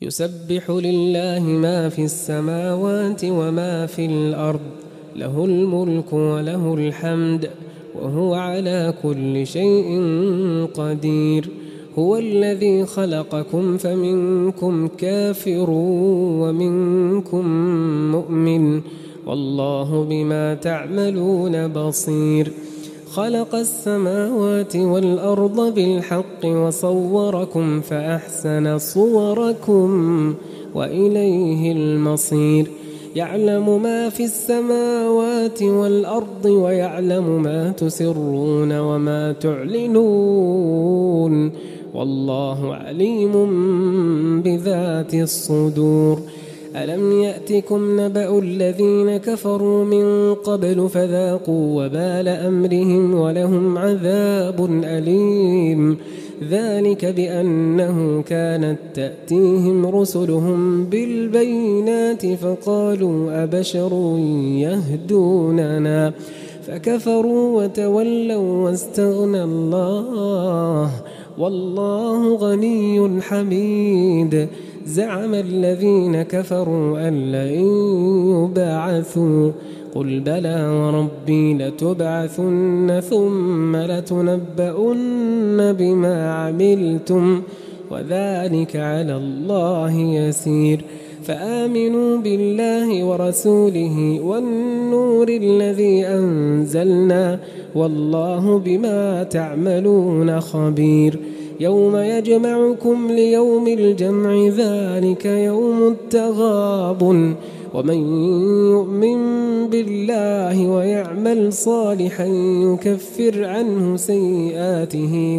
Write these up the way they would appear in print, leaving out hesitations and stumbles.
يسبح لله ما في السماوات وما في الأرض، له الملك وله الحمد وهو على كل شيء قدير. هو الذي خلقكم فمنكم كافر ومنكم مؤمن، والله بما تعملون بصير. خلق السماوات والأرض بالحق وصوركم فأحسن صوركم وإليه المصير. يعلم ما في السماوات والأرض ويعلم ما تسرون وما تعلنون، والله عليم بذات الصدور. ألم يأتكم نبأ الذين كفروا من قبل فذاقوا وبال أمرهم ولهم عذاب أليم. ذلك بأنه كانت تأتيهم رسلهم بالبينات فقالوا أبشر يهدوننا فكفروا وتولوا واستغنى الله والله غني حميد. زعم الذين كفروا أن لن يبعثوا قل بلى وربي لتبعثن ثم لتنبؤن بما عملتم وذلك على الله يسير. فآمنوا بالله ورسوله والنور الذي أنزلنا والله بما تعملون خبير. يوم يجمعكم ليوم الجمع ذلك يوم التغابن، ومن يؤمن بالله ويعمل صالحا يكفر عنه سيئاته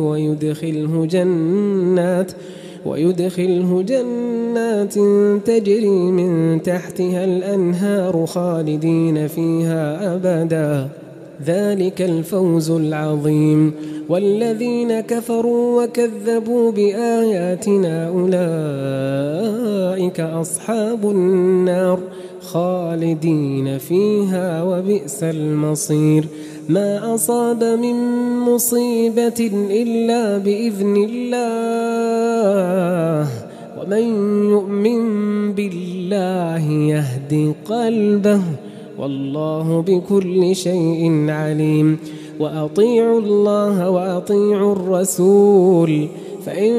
ويدخله جنات تجري من تحتها الأنهار خالدين فيها أبدا، ذلك الفوز العظيم. والذين كفروا وكذبوا بآياتنا أولئك أصحاب النار خالدين فيها وبئس المصير. ما أصاب من مصيبة إلا بإذن الله، ومن يؤمن بالله يهد قلبه والله بكل شيء عليم. وأطيعوا الله وأطيعوا الرسول، فإن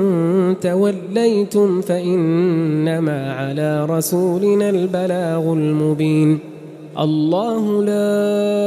توليتم فإنما على رسولنا البلاغ المبين. الله لا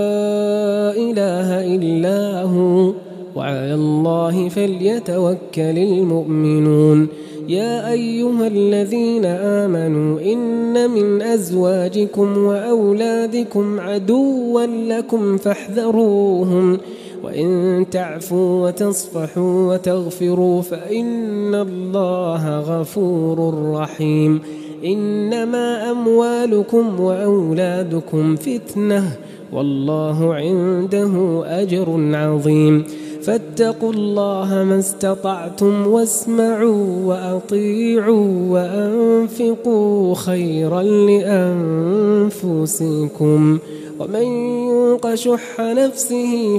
إله إلا هو وعلى الله فليتوكل المؤمنون. يا أيها الذين آمنوا إن من أزواجكم وأولادكم عدوا لكم فاحذروهم، وإن تعفوا وتصفحوا وتغفروا فإن الله غفور رحيم. إنما أموالكم وأولادكم فتنة والله عنده أجر عظيم. فاتقوا الله ما استطعتم واسمعوا وأطيعوا وأنفقوا خيرا لأنفسكم، ومن يوق شح نفسه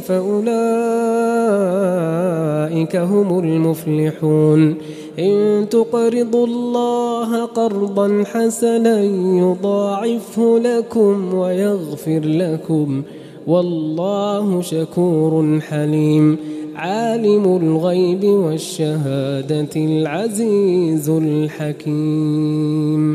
فأولئك هم المفلحون. إن تقرضوا الله قرضا حسنا يضاعفه لكم ويغفر لكم والله شكور حليم. عالم الغيب والشهادة العزيز الحكيم.